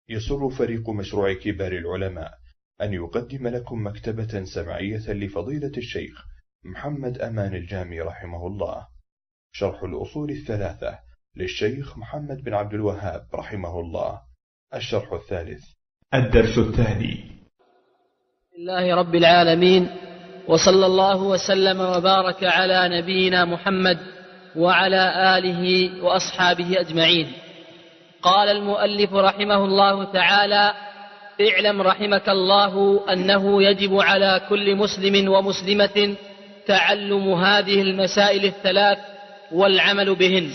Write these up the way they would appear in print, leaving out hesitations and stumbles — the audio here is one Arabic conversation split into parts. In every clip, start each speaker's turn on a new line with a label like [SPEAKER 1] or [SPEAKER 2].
[SPEAKER 1] يسر فريق مشروع كبار العلماء أن يقدم لكم مكتبة سمعية لفضيلة الشيخ محمد أمان الجامي رحمه الله، شرح الأصول الثلاثة للشيخ محمد بن عبد الوهاب رحمه الله، الشرح الثالث، الدرس الثاني.
[SPEAKER 2] لله رب العالمين، وصلى الله وسلم وبارك على نبينا محمد وعلى آله وأصحابه أجمعين. قال المؤلف رحمه الله تعالى: اعلم رحمك الله أنه يجب على كل مسلم ومسلمة تعلم هذه المسائل الثلاث والعمل بهن.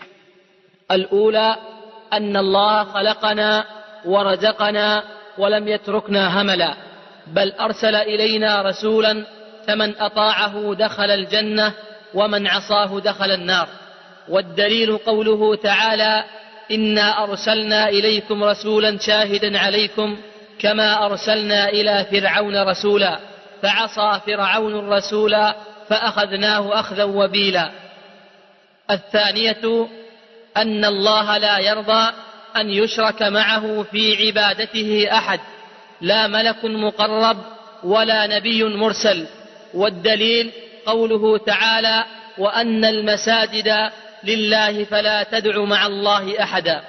[SPEAKER 2] الأولى أن الله خلقنا ورزقنا ولم يتركنا هملا، بل أرسل إلينا رسولا فمن أطاعه دخل الجنة ومن عصاه دخل النار. والدليل قوله تعالى: إنا أرسلنا إليكم رسولا شاهدا عليكم كما أرسلنا إلى فرعون رسولا فعصى فرعون الرسول فأخذناه أخذا وبيلا. الثانية أن الله لا يرضى أن يشرك معه في عبادته أحد، لا ملك مقرب ولا نبي مرسل. والدليل قوله تعالى: وأن المساجد لله فلا تدع مع الله أحدا.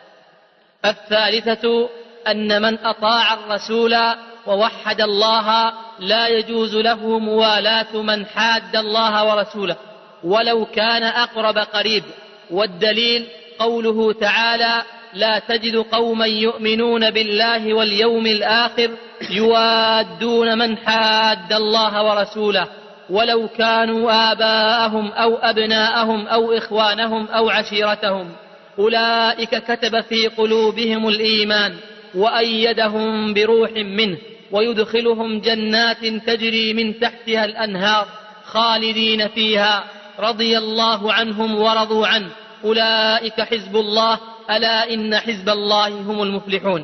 [SPEAKER 2] الثالثة أن من أطاع الرسول ووحد الله لا يجوز له موالاة من حاد الله ورسوله ولو كان أقرب قريب. والدليل قوله تعالى: لا تجد قوما يؤمنون بالله واليوم الآخر يوادون من حاد الله ورسوله ولو كانوا آباءهم أو أبناءهم أو إخوانهم أو عشيرتهم، أولئك كتب في قلوبهم الإيمان وأيدهم بروح منه ويدخلهم جنات تجري من تحتها الأنهار خالدين فيها رضي الله عنهم ورضوا عنه، أولئك حزب الله ألا إن حزب الله هم المفلحون.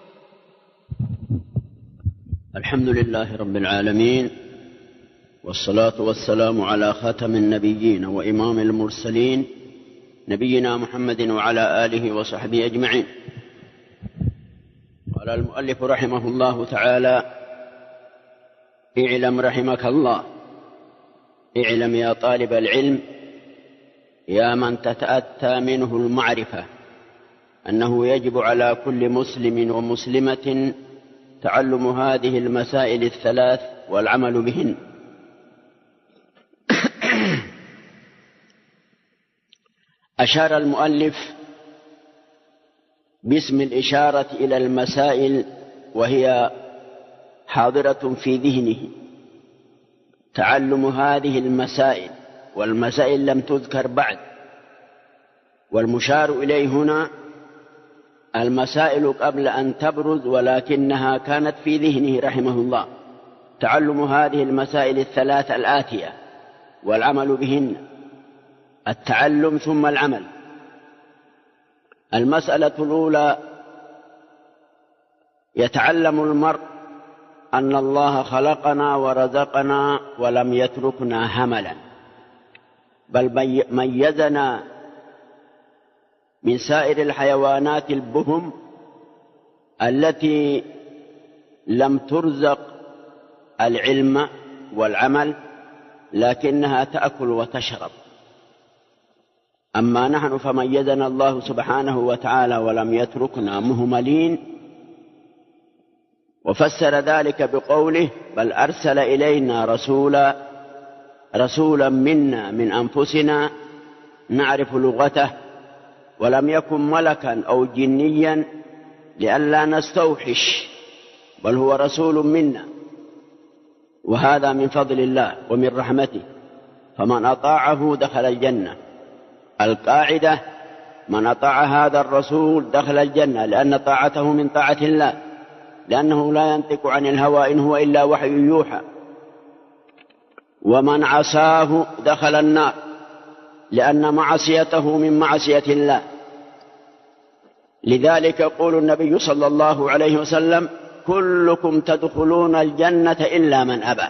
[SPEAKER 3] الحمد لله رب العالمين، والصلاة والسلام على خاتم النبيين وإمام المرسلين نبينا محمد وعلى آله وصحبه أجمعين. قال المؤلف رحمه الله تعالى: اعلم رحمك الله، اعلم يا طالب العلم، يا من تتأتى منه المعرفة، أنه يجب على كل مسلم ومسلمة تعلم هذه المسائل الثلاث والعمل بهن. أشار المؤلف باسم الإشارة إلى المسائل وهي حاضرة في ذهنه، تعلم هذه المسائل، والمسائل لم تذكر بعد، والمشار إليه هنا المسائل قبل أن تبرز ولكنها كانت في ذهنه رحمه الله. تعلم هذه المسائل الثلاث الآتية والعمل بهن، التعلم ثم العمل. المسألة الأولى: يتعلم المرء أن الله خلقنا ورزقنا ولم يتركنا هملا، بل ميزنا من سائر الحيوانات البهم التي لم ترزق العلم والعمل لكنها تأكل وتشرب. أما نحن فميزنا الله سبحانه وتعالى ولم يتركنا مهملين، وفسر ذلك بقوله: بل أرسل إلينا رسولا منا من أنفسنا نعرف لغته، ولم يكن ملكا أو جنيا لئلا نستوحش، بل هو رسول منا، وهذا من فضل الله ومن رحمته، فمن أطاعه دخل الجنة. القاعدة: من أطاع هذا الرسول دخل الجنة، لأن طاعته من طاعة الله، لأنه لا ينطق عن الهوى إن هو إلا وحي يوحى. ومن عصاه دخل النار، لأن معصيته من معصية الله. لذلك يقول النبي صلى الله عليه وسلم: كلكم تدخلون الجنة إلا من أبى.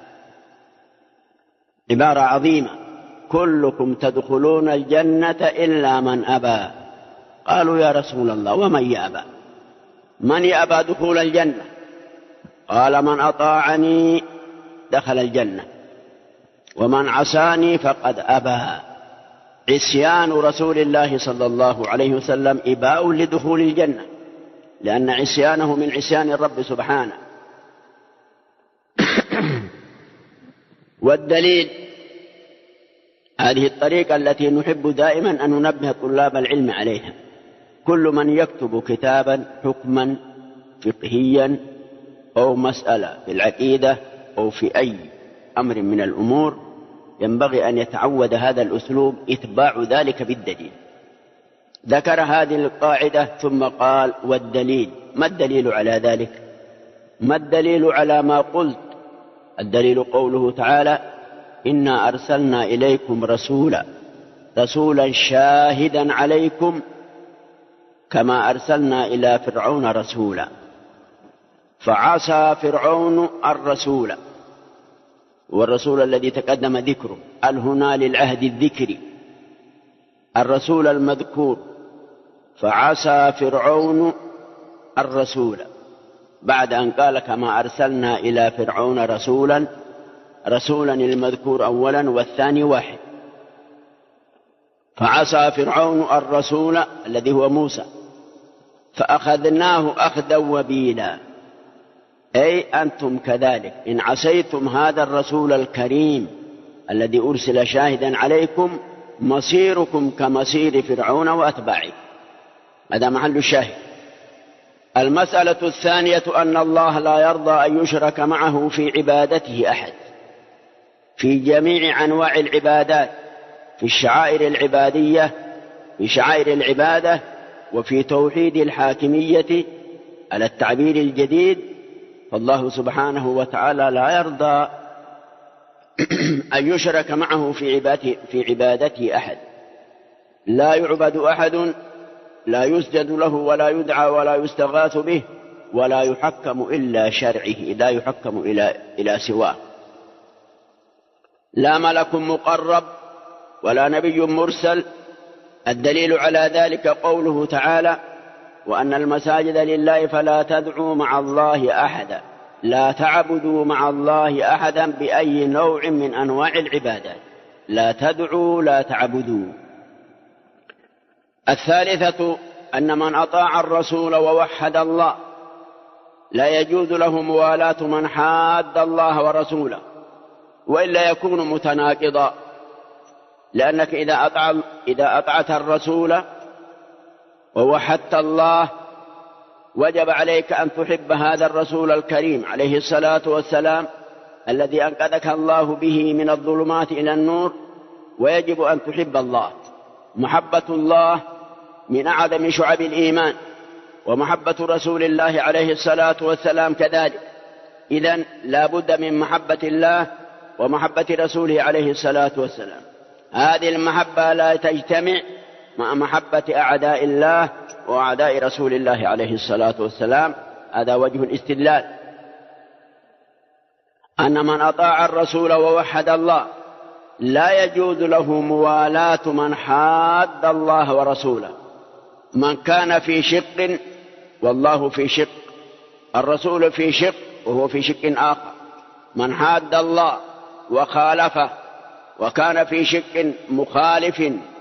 [SPEAKER 3] عبارة عظيمة: كلكم تدخلون الجنة إلا من أبى. قالوا: يا رسول الله ومن يأبى؟ من يأبى دخول الجنة؟ قال من أطاعني دخل الجنة ومن عصاني فقد أبى. عصيان رسول الله صلى الله عليه وسلم إباء لدخول الجنة، لأن عصيانه من عصيان الرب سبحانه. والدليل هذه الطريقة التي نحب دائما أن ننبه طلاب العلم عليها. كل من يكتب كتابا حكما فقهيا أو مسألة في العقيدة أو في أي أمر من الأمور ينبغي أن يتعود هذا الأسلوب، إتباع ذلك بالدليل. ذكر هذه القاعدة ثم قال والدليل. ما الدليل على ذلك؟ ما الدليل على ما قلت؟ الدليل قوله تعالى إنا أرسلنا إليكم رسولا شاهدا عليكم كما أرسلنا إلى فرعون رسولا، فعصى فرعون الرسول، والرسول الذي تقدم ذكره هنا للعهد الذكري، الرسول المذكور، فعصى فرعون الرسول بعد أن قال كما أرسلنا إلى فرعون رسولا المذكور أولا والثاني واحد. فعصى فرعون الرسول الذي هو موسى فأخذناه أخذا وبيلا، أي أنتم كذلك إن عصيتم هذا الرسول الكريم الذي أرسل شاهدا عليكم مصيركم كمصير فرعون وأتباعه. هذا محل الشاهد. المسألة الثانية أن الله لا يرضى أن يشرك معه في عبادته أحد في جميع أنواع العبادات، في الشعائر العبادية، في شعائر العبادة، وفي توحيد الحاكمية على التعبير الجديد. فالله سبحانه وتعالى لا يرضى أن يشرك معه في عبادته أحد. لا يعبد أحد، لا يسجد له ولا يدعى ولا يستغاث به ولا يحكم إلا شرعه، لا يحكم إلى سواه. لا ملك مقرب ولا نبي مرسل. الدليل على ذلك قوله تعالى وأن المساجد لله فلا تدعوا مع الله أحدا، لا تعبدوا مع الله أحدا بأي نوع من أنواع العبادات، لا تدعوا لا تعبدوا. الثالثة أن من أطاع الرسول ووحد الله لا يجوز له موالاة من حاد الله ورسوله، وإلا يكون متناقضا، لأنك إذا أطعت الرسول ووحدت الله وجب عليك أن تحب هذا الرسول الكريم عليه الصلاة والسلام الذي أنقذك الله به من الظلمات إلى النور، ويجب أن تحب الله. محبة الله من أعظم شعب الإيمان، ومحبة رسول الله عليه الصلاة والسلام كذلك. إذن لا بد من محبة الله ومحبة رسوله عليه الصلاة والسلام. هذه المحبة لا تجتمع مع محبة أعداء الله وأعداء رسول الله عليه الصلاة والسلام. هذا وجه الاستدلال، أن من أطاع الرسول ووحد الله لا يجوز له موالاة من حاد الله ورسوله. من كان في شق والله في شق، الرسول في شق وهو في شق آخر. من حاد الله وخالفه وكان في شق مخالف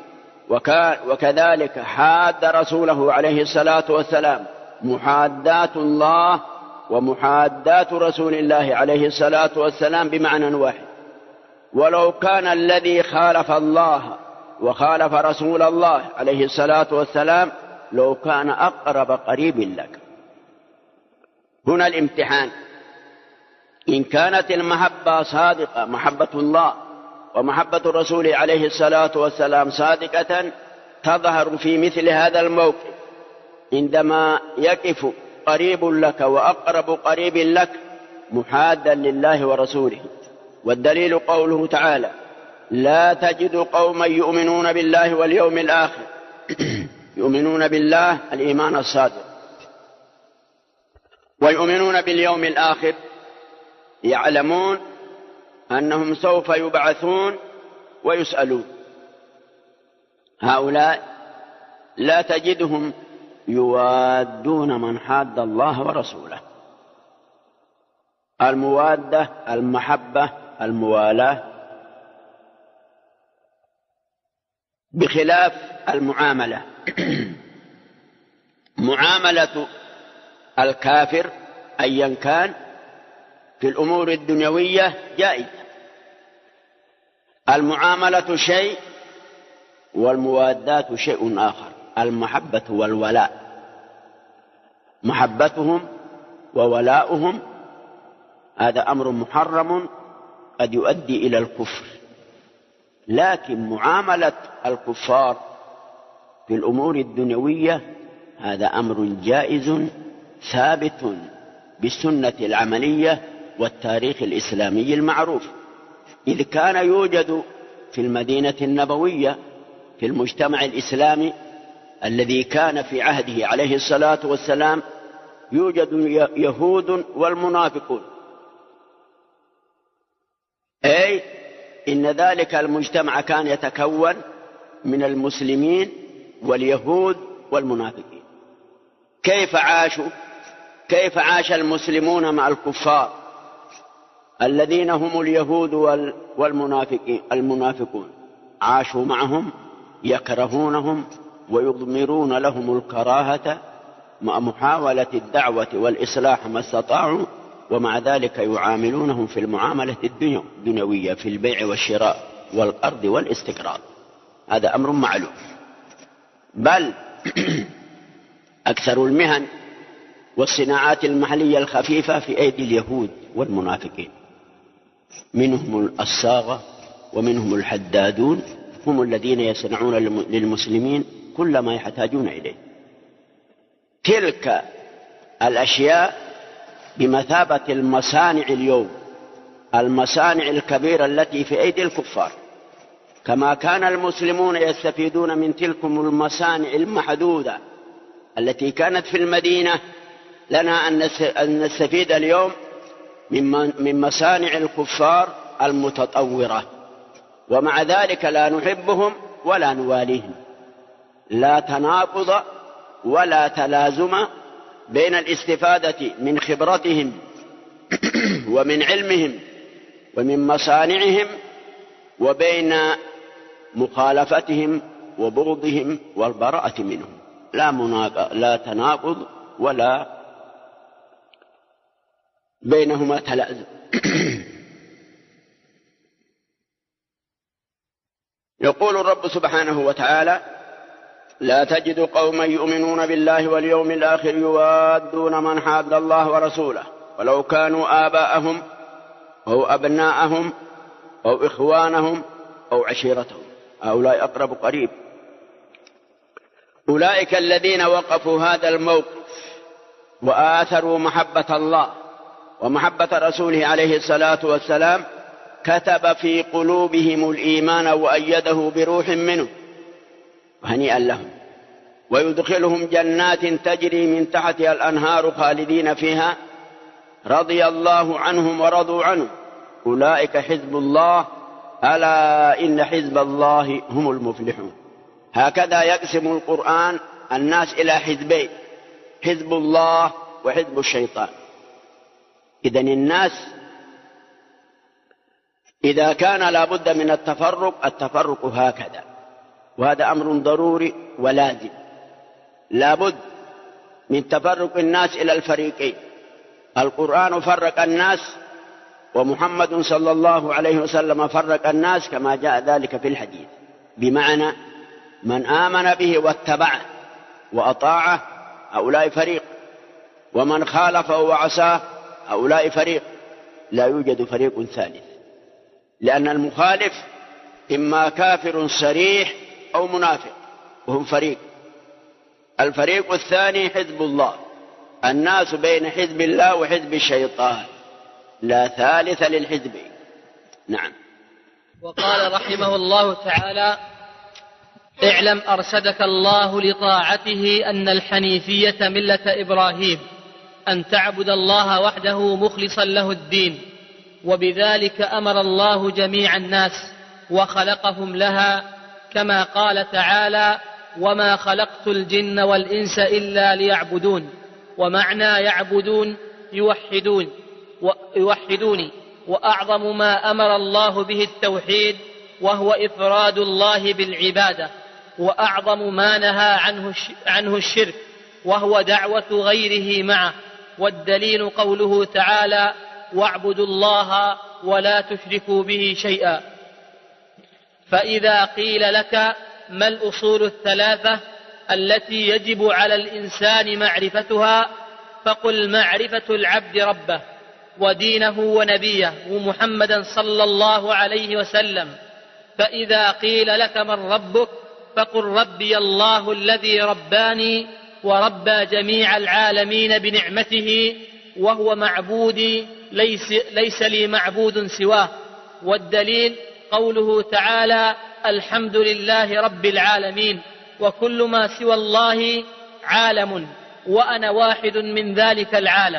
[SPEAKER 3] وكذلك حاد رسوله عليه الصلاة والسلام، محادات الله ومحادات رسول الله عليه الصلاة والسلام بمعنى واحد. ولو كان الذي خالف الله وخالف رسول الله عليه الصلاة والسلام لو كان أقرب قريب لك. هنا الامتحان، إن كانت المحبة صادقة، محبة الله ومحبة الرسول عليه الصلاة والسلام صادقة، تظهر في مثل هذا الموقف عندما يقف قريب لك وأقرب قريب لك محادا لله ورسوله. والدليل قوله تعالى لا تجد قوما يؤمنون بالله واليوم الآخر يؤمنون بالله الإيمان الصادق ويؤمنون باليوم الآخر، يعلمون أنهم سوف يبعثون ويسألون. هؤلاء لا تجدهم يوادون من حاد الله ورسوله. الموادة، المحبة، الموالاة، بخلاف المعاملة. معاملة الكافر أيا كان في الأمور الدنيوية جائزة. المعاملة شيء والموادات شيء آخر. المحبة والولاء، محبتهم وولاؤهم هذا أمر محرم قد يؤدي إلى الكفر، لكن معاملة الكفار في الأمور الدنيوية هذا أمر جائز ثابت بالسنة العملية والتاريخ الإسلامي المعروف، إذ كان يوجد في المدينة النبوية في المجتمع الإسلامي الذي كان في عهده عليه الصلاة والسلام يوجد يهود والمنافقون، أي إن ذلك المجتمع كان يتكون من المسلمين واليهود والمنافقين. كيف عاش المسلمون مع الكفار الذين هم اليهود والمنافقون؟ عاشوا معهم يكرهونهم ويضمرون لهم الكراهة مع محاولة الدعوة والإصلاح ما استطاعوا، ومع ذلك يعاملونهم في المعاملة الدنيوية في البيع والشراء والقرض والاستقراض. هذا أمر معلوم. بل أكثر المهن والصناعات المحلية الخفيفة في أيدي اليهود والمنافقين، منهم الصاغة ومنهم الحدادون، هم الذين يصنعون للمسلمين كل ما يحتاجون إليه. تلك الأشياء بمثابة المصانع اليوم، المصانع الكبيرة التي في أيدي الكفار، كما كان المسلمون يستفيدون من تلكم المصانع المحدودة التي كانت في المدينة. لنا أن نستفيد اليوم من مصانع الكفار المتطورة، ومع ذلك لا نحبهم ولا نواليهم. لا تناقض ولا تلازم بين الاستفادة من خبرتهم ومن علمهم ومن مصانعهم وبين مخالفتهم وبغضهم والبراءة منهم. لا تناقض ولا بينهما تلازم. يقول الرب سبحانه وتعالى: لا تجد قوما يؤمنون بالله واليوم الآخر يوادون من حاد الله ورسوله ولو كانوا آباءهم أو أبناءهم أو إخوانهم أو عشيرتهم هؤلاء أقرب قريب. أولئك الذين وقفوا هذا الموقف وآثروا محبة الله ومحبة رسوله عليه الصلاة والسلام، كتب في قلوبهم الإيمان وأيده بروح منه، هنيئا لهم، ويدخلهم جنات تجري من تحتها الأنهار خالدين فيها، رضي الله عنهم ورضوا عنه، أولئك حزب الله، ألا إن حزب الله هم المفلحون. هكذا يقسم القرآن الناس إلى حزبين: حزب الله وحزب الشيطان. إذن الناس إذا كان لا بد من التفرق هكذا، وهذا أمر ضروري ولازم. لا بد من تفرق الناس إلى الفريقين. القرآن فرق الناس، ومحمد صلى الله عليه وسلم فرق الناس كما جاء ذلك في الحديث، بمعنى من آمن به واتبعه وأطاعه هؤلاء فريق، ومن خالفه وعصاه هؤلاء فريق. لا يوجد فريق ثالث، لأن المخالف إما كافر صريح أو منافق، وهم فريق. الفريق الثاني حزب الله، الناس بين حزب الله وحزب الشيطان، لا ثالث للحزبين. نعم.
[SPEAKER 2] وقال رحمه الله تعالى: اعلم أرشدك الله لطاعته أن الحنيفية ملة إبراهيم، أن تعبد الله وحده مخلصا له الدين، وبذلك أمر الله جميع الناس وخلقهم لها، كما قال تعالى: وما خلقت الجن والإنس إلا ليعبدون. ومعنى يعبدون يوحدوني. وأعظم ما أمر الله به التوحيد، وهو إفراد الله بالعبادة، وأعظم ما نهى عنه الشرك، وهو دعوة غيره معه. والدليل قوله تعالى: واعبدوا الله ولا تشركوا به شيئا. فإذا قيل لك ما الأصول الثلاثة التي يجب على الإنسان معرفتها، فقل: معرفة العبد ربه ودينه ونبيه محمدا صلى الله عليه وسلم. فإذا قيل لك من ربك، فقل: ربي الله الذي رباني وربى جميع العالمين بنعمته، وهو معبودي ليس لي معبود سواه. والدليل قوله تعالى: الحمد لله رب العالمين، وكل ما سوى الله عالم، وأنا واحد من ذلك العالم.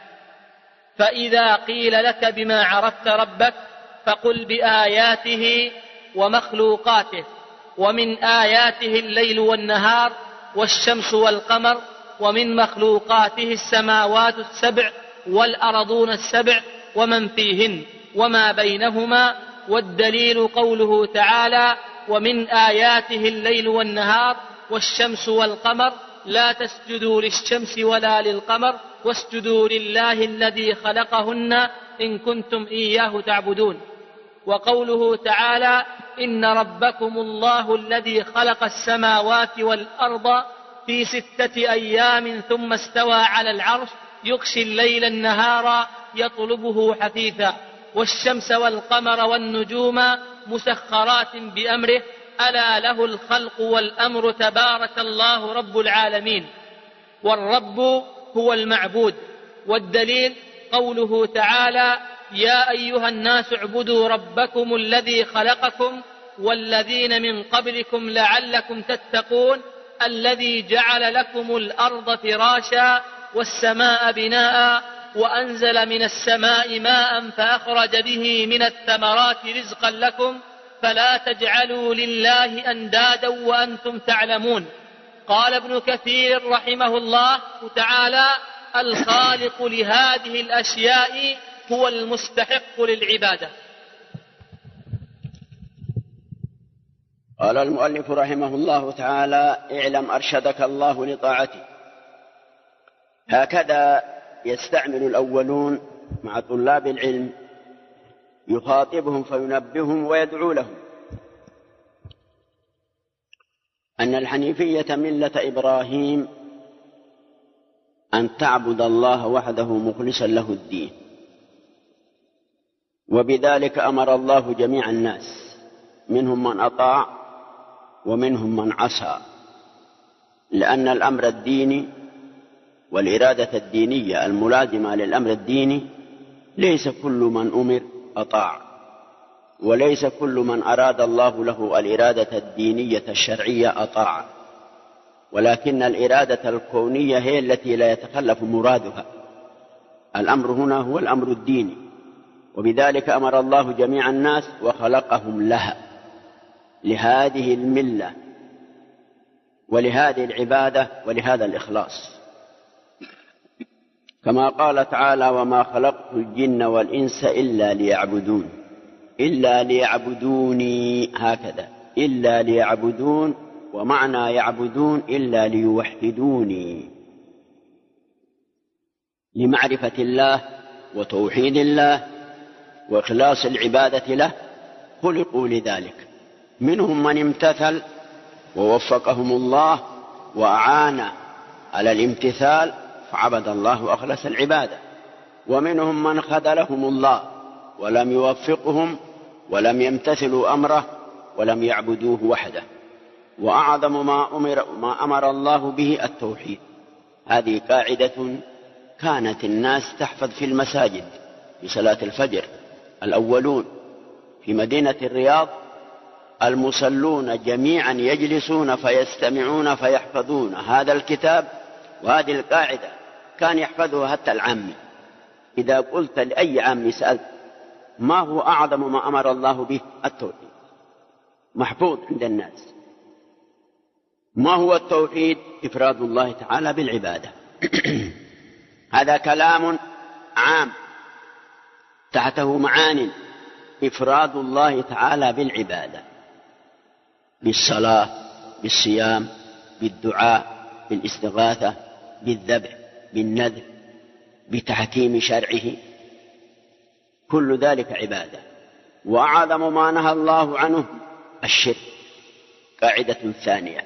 [SPEAKER 2] فإذا قيل لك بما عرفت ربك، فقل: بآياته ومخلوقاته. ومن آياته الليل والنهار والشمس والقمر، ومن مخلوقاته السماوات السبع والأرضون السبع ومن فيهن وما بينهما. والدليل قوله تعالى: ومن آياته الليل والنهار والشمس والقمر، لا تسجدوا للشمس ولا للقمر واسجدوا لله الذي خلقهن إن كنتم إياه تعبدون. وقوله تعالى: إن ربكم الله الذي خلق السماوات والأرض في 6 أيام ثم استوى على العرش يغشي الليل النهار يطلبه حثيثا، والشمس والقمر والنجوم مسخرات بأمره، ألا له الخلق والأمر، تبارك الله رب العالمين. والرب هو المعبود. والدليل قوله تعالى: يا أيها الناس اعبدوا ربكم الذي خلقكم والذين من قبلكم لعلكم تتقون، الذي جعل لكم الأرض فراشا والسماء بناء وأنزل من السماء ماء فأخرج به من الثمرات رزقا لكم، فلا تجعلوا لله أندادا وأنتم تعلمون. قال ابن كثير رحمه الله تعالى: الخالق لهذه الأشياء هو المستحق للعبادة.
[SPEAKER 3] قال المؤلف رحمه الله تعالى: اعلم أرشدك الله لطاعته. هكذا يستعمل الأولون مع طلاب العلم، يخاطبهم فينبههم ويدعو لهم أن الحنيفية ملة إبراهيم أن تعبد الله وحده مخلصا له الدين، وبذلك أمر الله جميع الناس، منهم من أطاع ومنهم من عصى، لأن الأمر الديني والإرادة الدينية الملازمة للأمر الديني ليس كل من أمر أطاع، وليس كل من أراد الله له الإرادة الدينية الشرعية أطاع، ولكن الإرادة الكونية هي التي لا يتخلف مرادها. الأمر هنا هو الأمر الديني، وبذلك أمر الله جميع الناس وخلقهم لها، لهذه الملة ولهذه العبادة ولهذا الإخلاص، كما قال تعالى: وما خلقت الجن والإنس إلا ليعبدون. إلا ليعبدوني، هكذا إلا ليعبدون، ومعنى يعبدون إلا ليوحدوني، لمعرفة الله وتوحيد الله وإخلاص العبادة له، خلقوا لذلك. منهم من امتثل ووفقهم الله وأعان على الامتثال فعبد الله وأخلص العبادة، ومنهم من خذلهم الله ولم يوفقهم ولم يمتثلوا أمره ولم يعبدوه وحده. وأعظم ما أمر الله به التوحيد. هذه قاعدة كانت الناس تحفظ في المساجد في صلاة الفجر. الأولون في مدينة الرياض المصلون جميعا يجلسون فيستمعون فيحفظون هذا الكتاب وهذه القاعدة، كان يحفظه حتى العامي. إذا قلت لأي عامي سألت ما هو أعظم ما أمر الله به؟ التوحيد، محفوظ عند الناس. ما هو التوحيد؟ إفراد الله تعالى بالعبادة. هذا كلام عام تحته معان. إفراد الله تعالى بالعبادة، بالصلاة، بالصيام، بالدعاء، بالاستغاثة، بالذبح، بالنذر، بتحكيم شرعه، كل ذلك عبادة. وأعظم ما نهى الله عنه الشرك، قاعدة ثانية.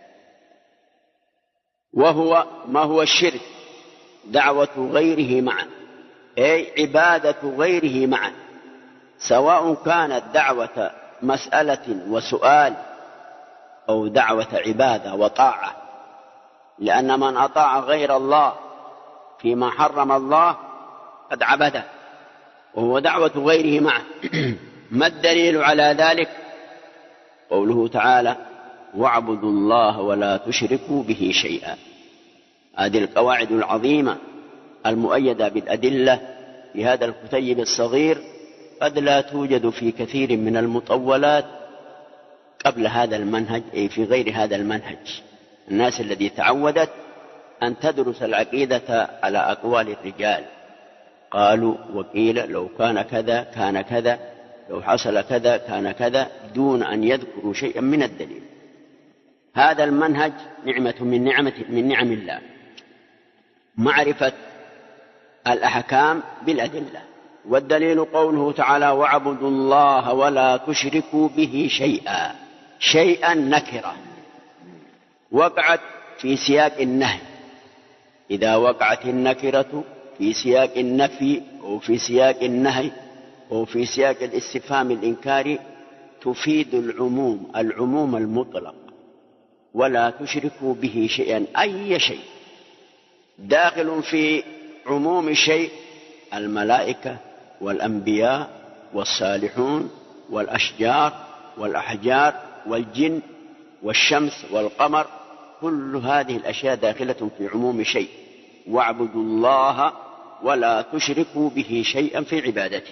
[SPEAKER 3] وهو ما هو الشرك؟ دعوة غيره معا، أي عبادة غيره معا، سواء كانت دعوة مسألة وسؤال أو دعوة عبادة وطاعة، لأن من أطاع غير الله فيما حرم الله قد عبده، وهو دعوة غيره معه. ما الدليل على ذلك؟ قوله تعالى: واعبدوا الله ولا تشركوا به شيئا. هذه القواعد العظيمة المؤيدة بالأدلة في هذا الكتيب الصغير قد لا توجد في كثير من المطولات قبل هذا المنهج، أي في غير هذا المنهج. الناس الذي تعودت أن تدرس العقيدة على أقوال الرجال، قالوا وقيل، لو كان كذا كان كذا، لو حصل كذا كان كذا، دون أن يذكروا شيئا من الدليل. هذا المنهج نعمة من نعم الله، معرفة الأحكام بالأدلة. والدليل قوله تعالى: واعبدوا الله ولا تشركوا به شيئا. شيئا نكرة وقعت في سياق النهي. إذا وقعت النكرة في سياق النفي أو في سياق النهي أو في سياق الاستفهام الإنكاري تفيد العموم المطلق. ولا تشركوا به شيئا، أي شيء داخل في عموم شيء: الملائكة والأنبياء والصالحون والأشجار والأحجار والجن والشمس والقمر، كل هذه الأشياء داخلة في عموم شيء. واعبدوا الله ولا تشركوا به شيئا في عبادته.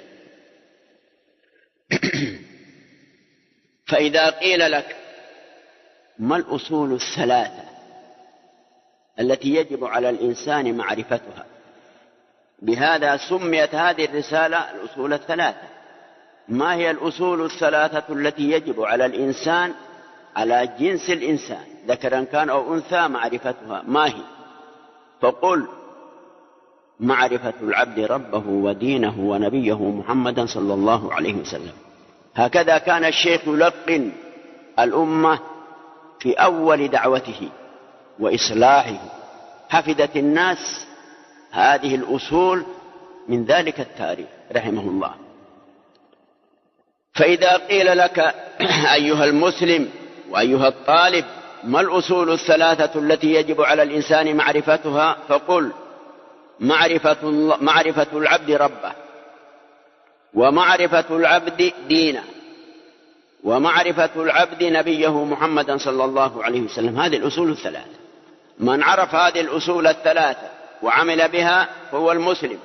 [SPEAKER 3] فإذا قيل لك: ما الأصول الثلاثة التي يجب على الإنسان معرفتها؟ بهذا سميت هذه الرسالة الأصول الثلاثة. ما هي الأصول الثلاثة التي يجب على الإنسان، على جنس الإنسان ذكرا كان أو أنثى، معرفتها؟ ما هي؟ فقل: معرفة العبد ربه ودينه ونبيه محمدا صلى الله عليه وسلم. هكذا كان الشيخ يلقن الأمة في أول دعوته وإصلاحه. حفظت الناس هذه الأصول من ذلك التاريخ رحمه الله. فإذا قيل لك أيها المسلم وأيها الطالب: ما الأصول الثلاثة التي يجب على الإنسان معرفتها؟ فقل: معرفة العبد ربه، ومعرفة العبد دينه، ومعرفة العبد نبيه محمدا صلى الله عليه وسلم. هذه الأصول الثلاثة. من عرف هذه الأصول الثلاثة وعمل بها فهو المسلم.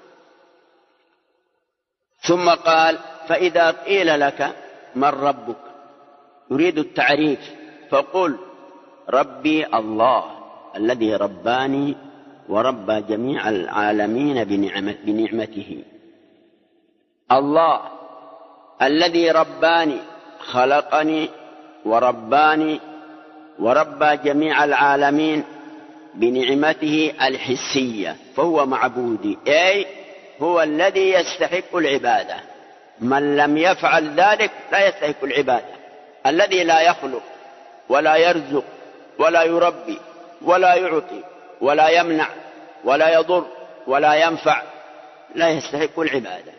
[SPEAKER 3] ثم قال: فإذا قيل لك: من ربك؟ يريد التعريف، فقل: ربي الله الذي رباني وربى جميع العالمين بنعمته. الله الذي رباني، خلقني ورباني وربى جميع العالمين بنعمته الحسية، فهو معبودي، أي هو الذي يستحق العبادة. من لم يفعل ذلك لا يستحق العبادة. الذي لا يخلق ولا يرزق ولا يربي ولا يعطي ولا يمنع ولا يضر ولا ينفع لا يستحق العبادة.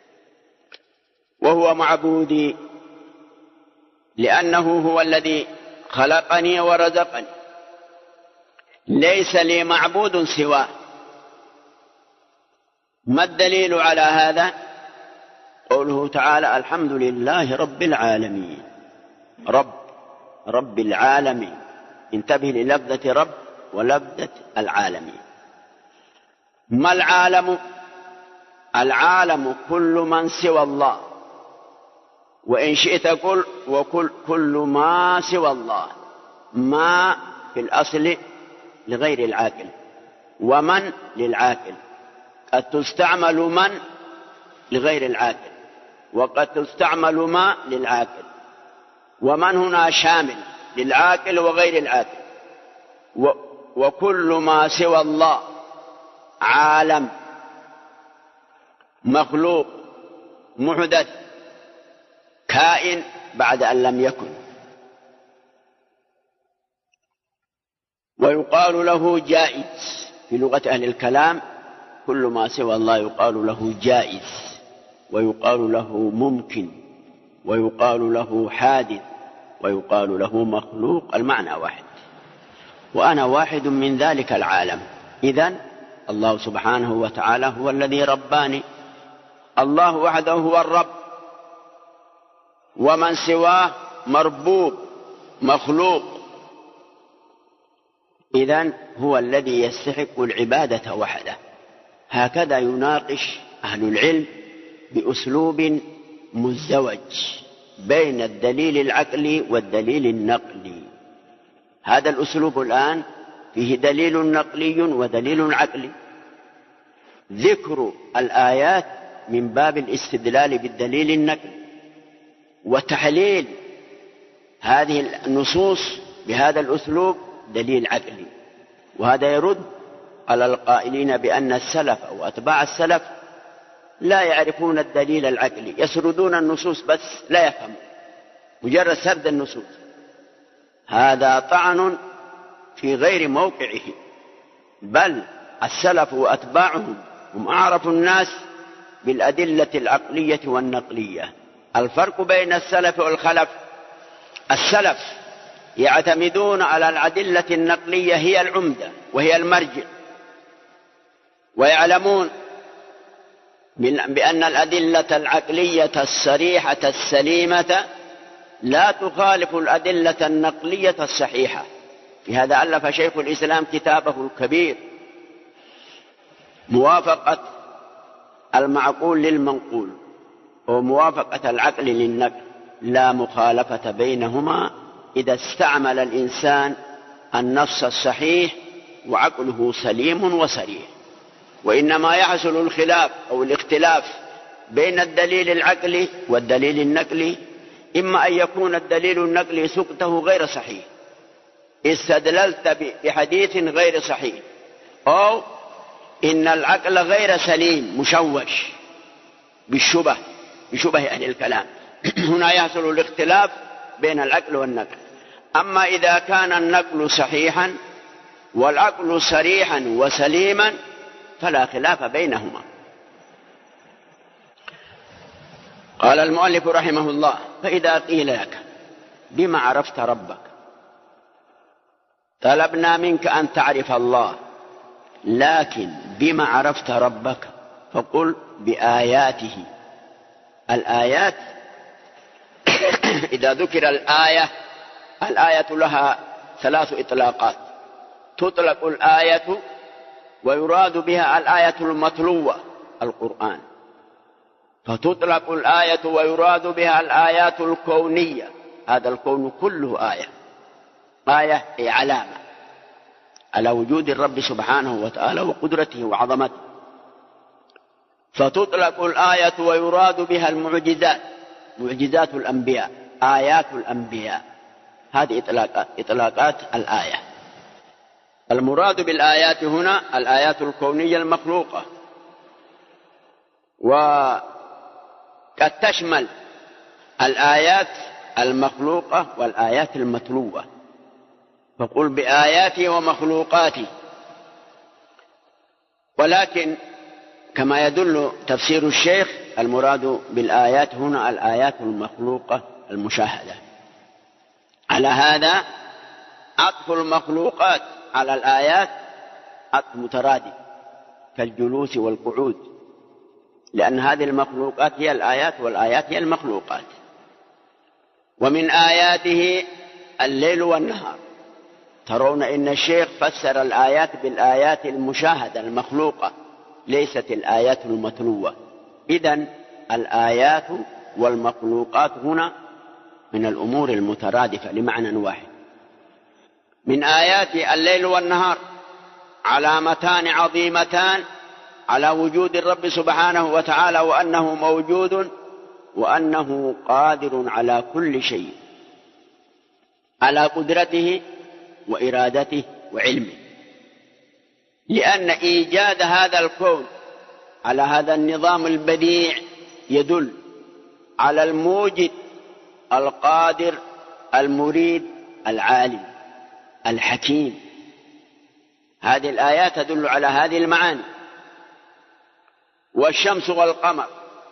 [SPEAKER 3] وهو معبودي لأنه هو الذي خلقني ورزقني، ليس لي معبود سواه. ما الدليل على هذا؟ قوله تعالى: الحمد لله رب العالمين. رب العالمين، انتبه للفظة رب ولفظة العالمين. ما العالم؟ العالم كل من سوى الله، وإن شئت قل كل ما سوى الله، ما في الأصل لغير العاقل، ومن للعاقل. قد تستعمل من لغير العاقل، وقد تستعمل ما للعاقل. ومن هنا شامل للعاقل وغير العاقل. وكل ما سوى الله عالم، مخلوق، محدث، كائن بعد أن لم يكن. ويقال له جائز في لغة أهل الكلام، كل ما سوى الله يقال له جائز، ويقال له ممكن، ويقال له حادث، ويقال له مخلوق، المعنى واحد. وأنا واحد من ذلك العالم. إذن الله سبحانه وتعالى هو الذي رباني. الله وحده هو الرب، ومن سواه مربوب مخلوق. إذن هو الذي يستحق العبادة وحده. هكذا يناقش أهل العلم بأسلوب مزدوج بين الدليل العقلي والدليل النقلي. هذا الأسلوب الآن فيه دليل نقلي ودليل عقلي. ذكر الآيات من باب الاستدلال بالدليل النقلي، وتحليل هذه النصوص بهذا الأسلوب دليل عقلي. وهذا يرد على القائلين بأن السلف أو أتباع السلف لا يعرفون الدليل العقلي، يسردون النصوص بس لا يفهمون، مجرد سرد النصوص. هذا طعن في غير موقعه، بل السلف وأتباعهم هم أعرف الناس بالأدلة العقلية والنقلية. الفرق بين السلف والخلف: السلف يعتمدون على الأدلة النقلية، هي العمدة وهي المرجع، ويعلمون بأن الأدلة العقلية الصريحة السليمة لا تخالف الأدلة النقلية الصحيحة. لهذا ألف شيخ الإسلام كتابه الكبير موافقة المعقول للمنقول، وموافقة العقل للنقل، لا مخالفة بينهما إذا استعمل الإنسان النص الصحيح وعقله سليم وصريح. وإنما يحصل الخلاف أو الاختلاف بين الدليل العقلي والدليل النقلي، إما أن يكون الدليل النقلي سقطه غير صحيح، استدللت بحديث غير صحيح، أو إن العقل غير سليم مشوش بشبه أهل الكلام. هنا يحصل الاختلاف بين العقل والنقل. أما إذا كان النقل صحيحا والعقل صريحا وسليما فلا خلاف بينهما. قال المؤلف رحمه الله: فإذا قيل لك بما عرفت ربك، طلبنا منك أن تعرف الله، لكن بما عرفت ربك؟ فقل بآياته. الآيات إذا ذكر الآية لها 3 إطلاقات: تطلق الآية ويراد بها الآية المتلوة القرآن، فتطلق الآية ويراد بها الآيات الكونية، هذا الكون كله آية هي علامة على وجود الرب سبحانه وتعالى وقدرته وعظمته. فتطلق الآية ويراد بها المعجزات، معجزات الأنبياء، آيات الأنبياء، هذه إطلاقات الآية. المراد بالآيات هنا الآيات الكونية المخلوقة، وقد تشمل الآيات المخلوقة والآيات المتلوة. فقل بآياتي ومخلوقاتي. ولكن كما يدل تفسير الشيخ المراد بالآيات هنا الآيات المخلوقة المشاهدة. على هذا عطف المخلوقات على الآيات عطف مترادف كالجلوس والقعود، لأن هذه المخلوقات هي الآيات والآيات هي المخلوقات. ومن آياته الليل والنهار. ترون إن الشيخ فسر الآيات بالآيات المشاهدة المخلوقة، ليست الآيات المتلوة. إذن الآيات والمخلوقات هنا من الأمور المترادفة لمعنى واحد. من آيات الليل والنهار علامتان عظيمتان على وجود الرب سبحانه وتعالى، وأنه موجود، وأنه قادر على كل شيء، على قدرته وإرادته وعلمه. لأن إيجاد هذا الكون على هذا النظام البديع يدل على الموجد القادر المريد العالم الحكيم. هذه الآيات تدل على هذه المعاني. والشمس والقمر،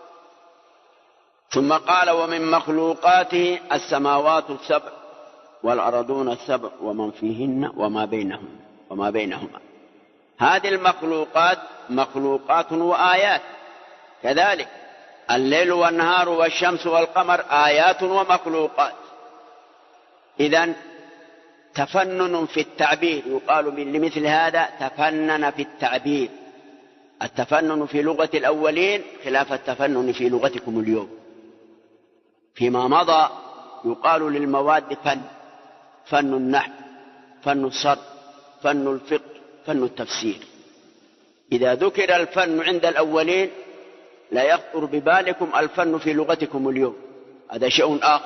[SPEAKER 3] ثم قال ومن مخلوقاته السماوات السبع والأرضون السبع ومن فيهن وما بينهما. هذه المخلوقات مخلوقات وآيات، كذلك الليل والنهار والشمس والقمر آيات ومخلوقات. إذن تفنن في التعبير، يقال لمثل هذا تفنن في التعبير. التفنن في لغة الأولين خلاف التفنن في لغتكم اليوم. فيما مضى يقال للمواد فن النحو، فن الصرف، فن الفقه، فن التفسير. إذا ذكر الفن عند الأولين لا يخطر ببالكم الفن في لغتكم اليوم، هذا شيء آخر.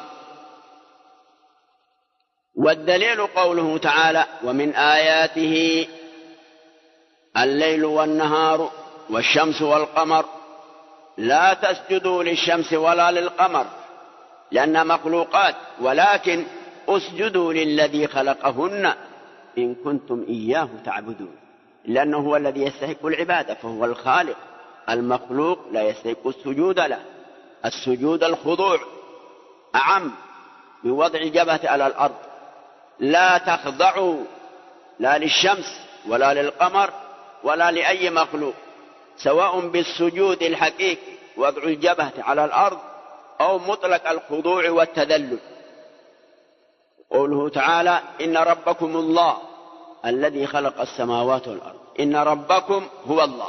[SPEAKER 3] والدليل قوله تعالى ومن آياته الليل والنهار والشمس والقمر لا تسجدوا للشمس ولا للقمر لأنها مخلوقات، ولكن اسجدوا للذي خلقهن إن كنتم إياه تعبدون، لأنه هو الذي يستحق العبادة، فهو الخالق. المخلوق لا يستحق السجود له. السجود الخضوع أعم بوضع الجبهة على الأرض. لا تخضعوا لا للشمس ولا للقمر ولا لأي مخلوق، سواء بالسجود الحقيقي وضع الجبهة على الأرض أو مطلق الخضوع والتذلل. قوله تعالى إن ربكم الله الذي خلق السماوات والأرض. إن ربكم هو الله،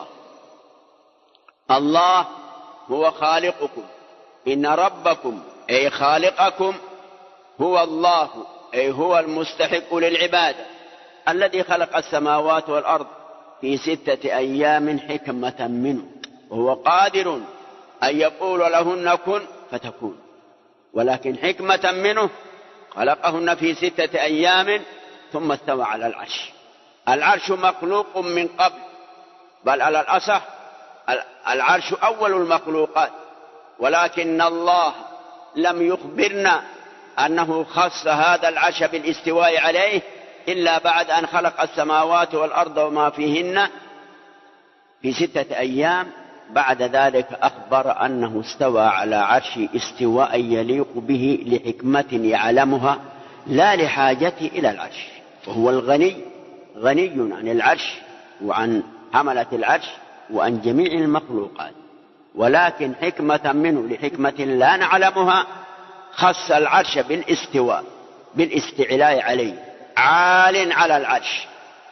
[SPEAKER 3] الله هو خالقكم. إن ربكم أي خالقكم هو الله، أي هو المستحق للعبادة، الذي خلق السماوات والأرض في 6 أيام حكمة منه، وهو قادر أن يقول لهن كن فتكون، ولكن حكمة منه خلقهن في 6 أيام ثم استوى على العرش. العرش مخلوق من قبل، بل على الأصح العرش أول المخلوقات، ولكن الله لم يخبرنا أنه خص هذا العرش بالاستواء عليه إلا بعد أن خلق السماوات والأرض وما فيهن في 6 أيام. بعد ذلك أخبر أنه استوى على عرشه استواء يليق به لحكمة يعلمها لا لحاجته إلى العرش، فهو الغني، غني عن العرش وعن حملة العرش وعن جميع المخلوقات، ولكن حكمة منه لحكمة لا نعلمها خص العرش بالاستواء بالاستعلاء عليه، عال على العرش.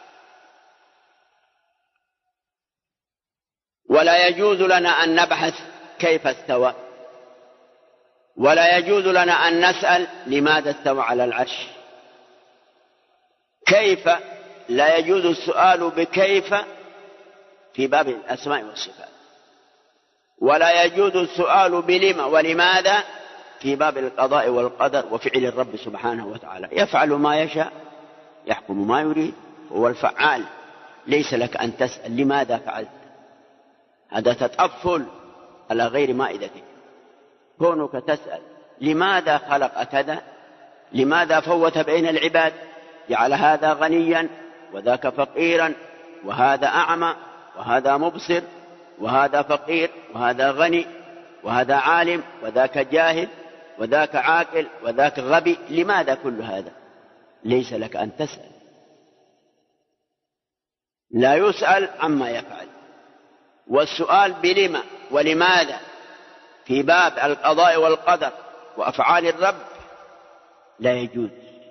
[SPEAKER 3] ولا يجوز لنا أن نبحث كيف استوى، ولا يجوز لنا أن نسأل لماذا استوى على العرش. كيف لا يجوز السؤال بكيف في باب الأسماء والصفات، ولا يجوز السؤال بلما ولماذا في باب القضاء والقدر وفعل الرب سبحانه وتعالى. يفعل ما يشاء، يحكم ما يريد، هو الفعال. ليس لك أن تسأل لماذا فعلت، هذا تطفل على غير مائدتك. كونك تسأل لماذا خلق كذا، لماذا فوت بين العباد، جعل هذا غنيا وذاك فقيرا، وهذا أعمى وهذا مبصر، وهذا فقير وهذا غني، وهذا عالم وذاك جاهل، وذاك عاقل وذاك غبي، لماذا كل هذا؟ ليس لك أن تسأل. لا يسأل عما يفعل. والسؤال بلما ولماذا في باب القضاء والقدر وأفعال الرب لا يجوز،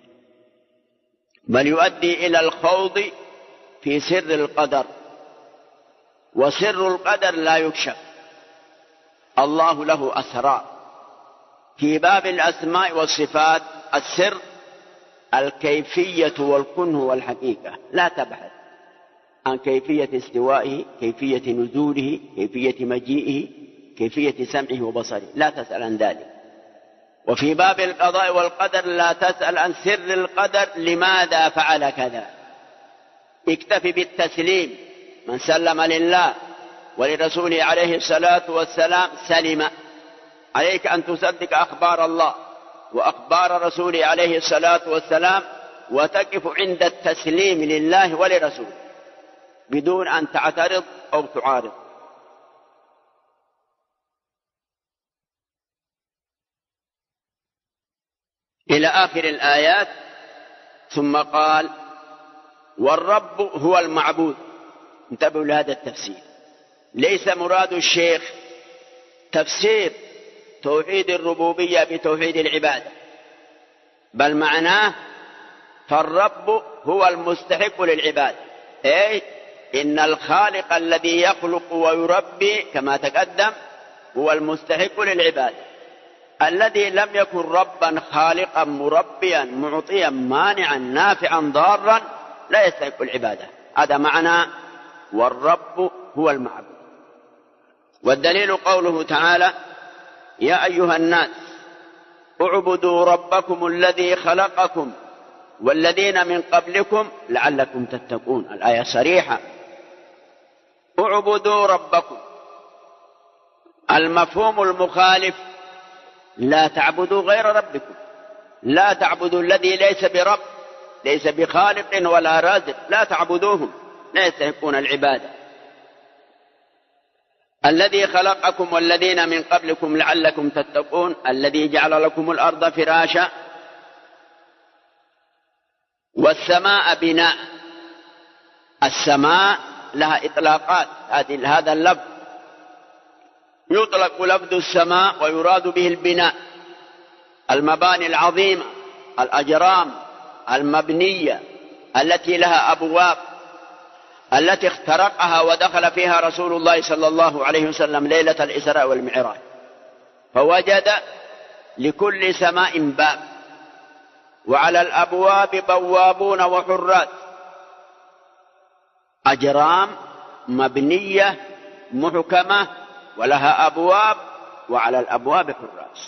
[SPEAKER 3] بل يؤدي إلى الخوض في سر القدر، وسر القدر لا يكشف. الله له أسرار. في باب الأسماء والصفات السر الكيفية والكنه والحقيقة، لا تبحث عن كيفية استوائه، كيفية نزوله، كيفية مجيئه، كيفية سمعه وبصره، لا تسأل عن ذلك. وفي باب القضاء والقدر لا تسأل عن سر القدر، لماذا فعل كذا، اكتفي بالتسليم. من سلم لله ولرسوله عليه الصلاة والسلام سلم. عليك أن تصدق أخبار الله وأخبار رسوله عليه الصلاة والسلام، وتقف عند التسليم لله ولرسوله بدون أن تعترض أو تعارض. إلى آخر الآيات. ثم قال: والرب هو المعبود. انتبهوا لهذا التفسير، ليس مراد الشيخ تفسير توحيد الربوبية بتوحيد العبادة، بل معناه فالرب هو المستحق للعبادة، أي إن الخالق الذي يخلق ويربي كما تقدم هو المستحق للعبادة. الذي لم يكن ربا خالقا مربيا معطيا مانعا نافعا ضارا لا يستحق العبادة. هذا معنى والرب هو المعبود. والدليل قوله تعالى: يا أيها الناس اعبدوا ربكم الذي خلقكم والذين من قبلكم لعلكم تتقون. الآية صريحة: اعبدوا ربكم. المفهوم المخالف: لا تعبدوا غير ربكم، لا تعبدوا الذي ليس برب، ليس بخالق ولا رازق، لا تعبدوهم، لا يستحقون العبادة. الذي خلقكم والذين من قبلكم لعلكم تتقون. الذي جعل لكم الأرض فراشا والسماء بناء. السماء لها إطلاقات، هذا اللفظ يطلق لفظ السماء ويراد به البناء، المباني العظيمة، الأجرام المبنية التي لها أبواب، التي اخترقها ودخل فيها رسول الله صلى الله عليه وسلم ليلة الإسراء والمعراج، فوجد لكل سماء باب، وعلى الأبواب بوابون وحراس، أجرام مبنية محكمة ولها أبواب، وعلى الأبواب حراس.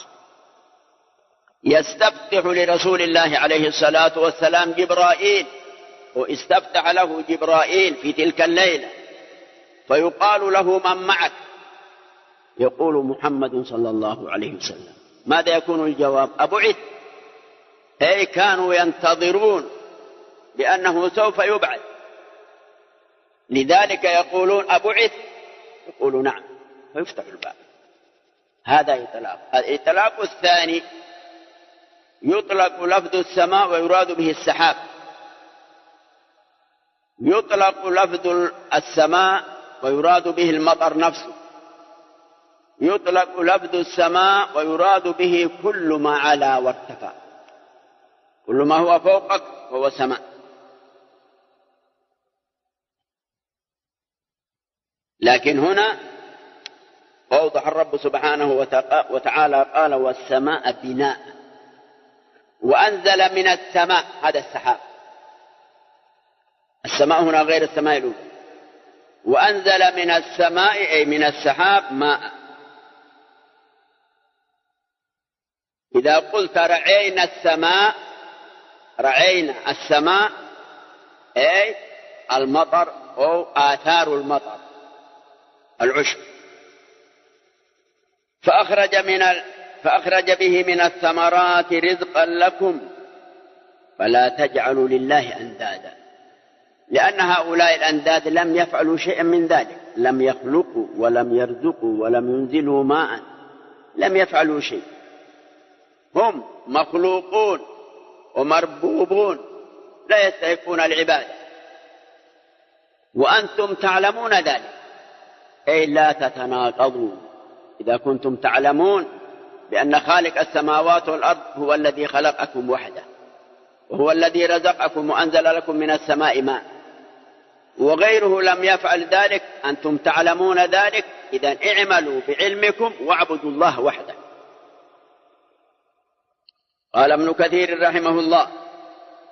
[SPEAKER 3] يستفتح لرسول الله عليه الصلاة والسلام جبرائيل، واستفتح له جبرائيل في تلك الليلة، فيقال له: من معك؟ يقول: محمد صلى الله عليه وسلم. ماذا يكون الجواب؟ أبعث. أي كانوا ينتظرون بأنه سوف يبعث، لذلك يقولون: أبعث؟ يقول: نعم، فيفتح الباب. هذا إطلاق. الإطلاق الثاني: يطلق لفظ السماء ويراد به السحاب. يطلق لفظ السماء ويراد به المطر نفسه. يطلق لفظ السماء ويراد به كل ما علا وارتفع، كل ما هو فوقك هو سماء. لكن هنا أوضح الرب سبحانه وتعالى قال: والسماء بناء، وأنزل من السماء، هذا السحاب. السماء هنا غير السماء الأولى. وأنزل من السماء أي من السحاب ماء. إذا قلت رعينا السماء، رعينا السماء أي المطر أو آثار المطر، العشب. فأخرج به من الثمرات رزقا لكم فلا تجعلوا لله أندادا، لأن هؤلاء الأنداد لم يفعلوا شيئا من ذلك، لم يخلقوا ولم يرزقوا ولم ينزلوا ماء، لم يفعلوا شيء. هم مخلوقون ومربوبون لا يستحقون العبادة، وأنتم تعلمون ذلك، أي لا تتناقضوا. إذا كنتم تعلمون بأن خالق السماوات والأرض هو الذي خلقكم وحده، وهو الذي رزقكم وأنزل لكم من السماء ماء، وغيره لم يفعل ذلك، أنتم تعلمون ذلك، إذن اعملوا بعلمكم واعبدوا الله وحده. قال ابن كثير رحمه الله: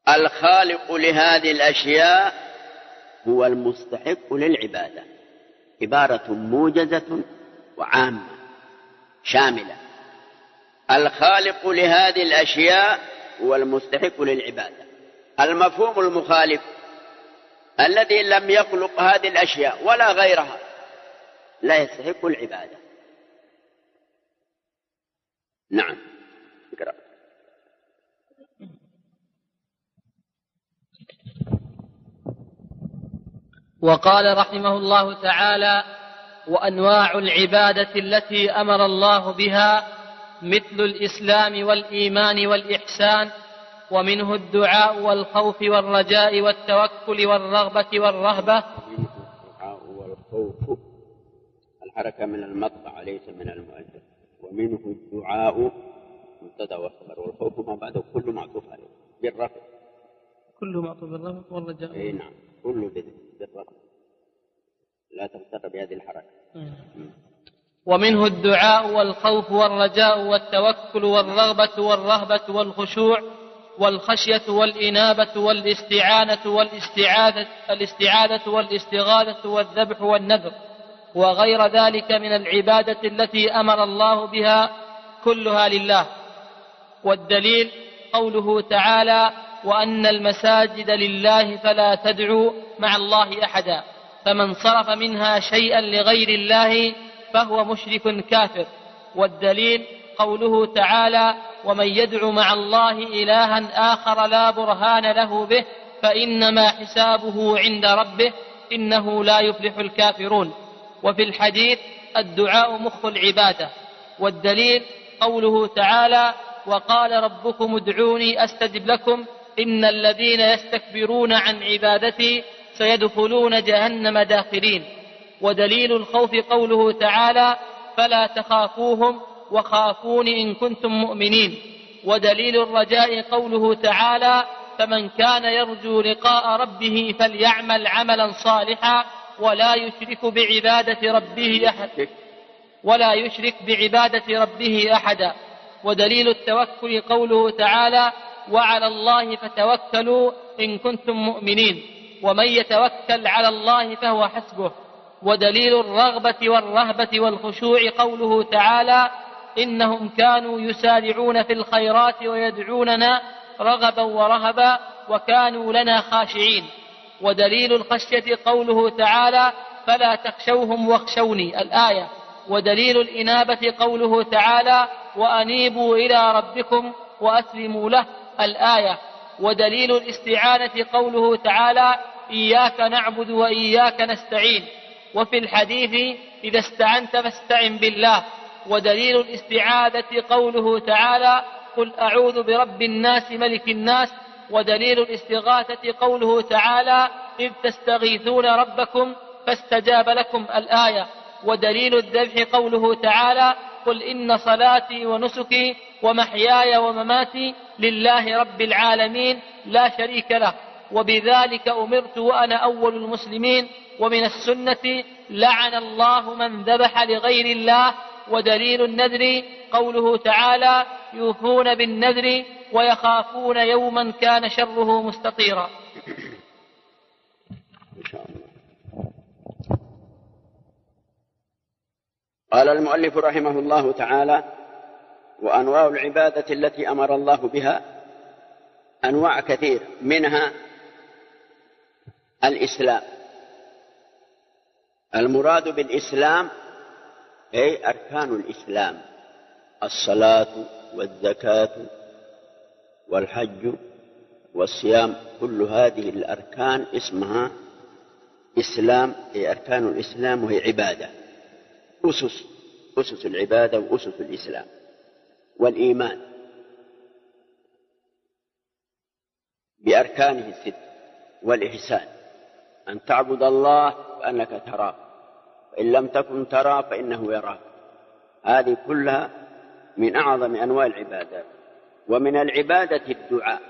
[SPEAKER 3] الخالق لهذه الأشياء هو المستحق للعبادة. عبارة موجزة وعامة شاملة. الخالق لهذه الأشياء هو المستحق للعبادة. المفهوم المخالف الذي لم يخلق هذه الأشياء ولا غيرها لا يستحق العبادة. نعم. اقرأ.
[SPEAKER 2] وقال رحمه الله تعالى: وأنواع العبادة التي أمر الله بها مثل الإسلام والإيمان والإحسان، ومنه الدعاء والخوف والرجاء والتوكل والرغبة والرهبة.
[SPEAKER 3] الدعاء والخوف، الحركة من المقطع ليس من المؤدب. ومنه الدعاء مبتدأ وخبر، والخوف ما بعده كل معطوف عليه بالرفع.
[SPEAKER 2] كل معطوف بالرفع والرجاء.
[SPEAKER 3] اي نعم، كل بالرفع، لا تغتر بهذه الحركة.
[SPEAKER 2] ومنه الدعاء والخوف والرجاء والتوكل والرغبة والرهبة والخشوع والخشية والإنابة والاستعانة الاستعاذة والاستغاثة والذبح والنذر وغير ذلك من العبادة التي أمر الله بها كلها لله. والدليل قوله تعالى: وأن المساجد لله فلا تدعوا مع الله أحدا، فمن صرف منها شيئا لغير الله فهو مشرك كافر. والدليل قوله تعالى: ومن يدع مع الله إلها آخر لا برهان له به فإنما حسابه عند ربه إنه لا يفلح الكافرون. وفي الحديث: الدعاء مخ العبادة. والدليل قوله تعالى: وقال ربكم ادعوني أستجب لكم إن الذين يستكبرون عن عبادتي سيدخلون جهنم داخرين. ودليل الخوف قوله تعالى: فلا تخافوهم وخافون إن كنتم مؤمنين. ودليل الرجاء قوله تعالى: فمن كان يرجو لقاء ربه فليعمل عملا صالحا ولا يشرك بعبادة ربه أحدا. ودليل التوكل قوله تعالى: وعلى الله فتوكلوا إن كنتم مؤمنين، ومن يتوكل على الله فهو حسبه. ودليل الرغبة والرهبة والخشوع قوله تعالى: إنهم كانوا يسارعون في الخيرات ويدعوننا رغبا ورهبا وكانوا لنا خاشعين. ودليل الخشية قوله تعالى: فلا تخشوهم واخشوني الآية. ودليل الإنابة قوله تعالى: وأنيبوا إلى ربكم وأسلموا له الآية. ودليل الاستعانة قوله تعالى: إياك نعبد وإياك نستعين. وفي الحديث: إذا استعنت فاستعن بالله. ودليل الاستعاذة قوله تعالى: قل أعوذ برب الناس ملك الناس. ودليل الاستغاثة قوله تعالى: إذ تستغيثون ربكم فاستجاب لكم الآية. ودليل الذبح قوله تعالى: قل إن صلاتي ونسكي ومحياي ومماتي لله رب العالمين لا شريك له وبذلك أمرت وأنا أول المسلمين. ومن السنة: لعن الله من ذبح لغير الله. ودليل النذر قوله تعالى: يوفون بالنذر ويخافون يوما كان شره مستطيرا.
[SPEAKER 3] إن شاء الله. قال المؤلف رحمه الله تعالى: وأنواع العبادة التي أمر الله بها أنواع كثيرة، منها الإسلام. المراد بالإسلام أي أركان الإسلام: الصلاة والزكاة والحج والصيام، كل هذه الأركان اسمها إسلام، أي أركان الإسلام، وهي عبادة، أسس العبادة وأسس الإسلام. والإيمان بأركانه الست. والإحسان أن تعبد الله كأنك تراه، فإن لم تكن تراه فإنه يراك. هذه كلها من أعظم أنواع العبادات. ومن العبادة الدعاء.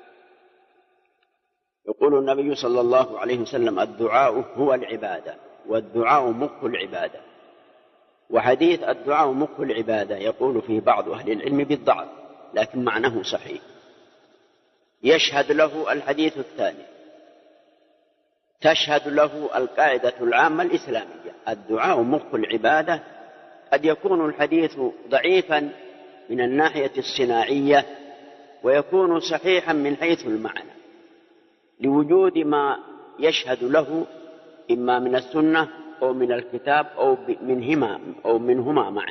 [SPEAKER 3] يقول النبي صلى الله عليه وسلم: الدعاء هو العبادة، والدعاء مخ العبادة. وحديث الدعاء مخ العبادة يقول فيه بعض أهل العلم بالضعف، لكن معناه صحيح. يشهد له الحديث الثاني، تشهد له القاعدة العامة الإسلامية: الدعاء مخ العبادة. قد يكون الحديث ضعيفا من الناحية الصناعية ويكون صحيحا من حيث المعنى لوجود ما يشهد له إما من السنة أو من الكتاب أو منهما معا.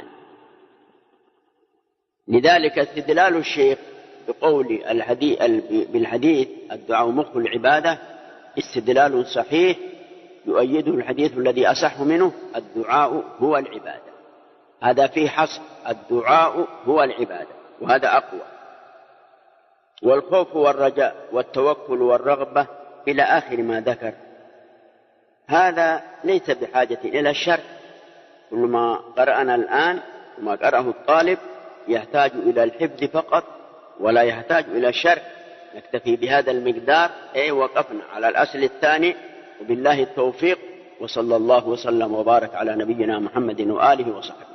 [SPEAKER 3] لذلك استدلال الشيخ بقول بالحديث الدعاء مخ العبادة استدلال صحيح يؤيده الحديث الذي أصح منه: الدعاء هو العبادة. هذا فيه حصر: الدعاء هو العبادة، وهذا أقوى. والخوف والرجاء والتوكل والرغبة إلى آخر ما ذكر، هذا ليس بحاجة إلى الشرح. كل ما قرأنا الآن وما قرأه الطالب يحتاج إلى الحفظ فقط ولا يحتاج إلى الشرح. نكتفي بهذا المقدار. وقفنا على الأصل الثاني، وبالله التوفيق، وصلى الله وسلم وبارك على نبينا محمد وآله وصحبه.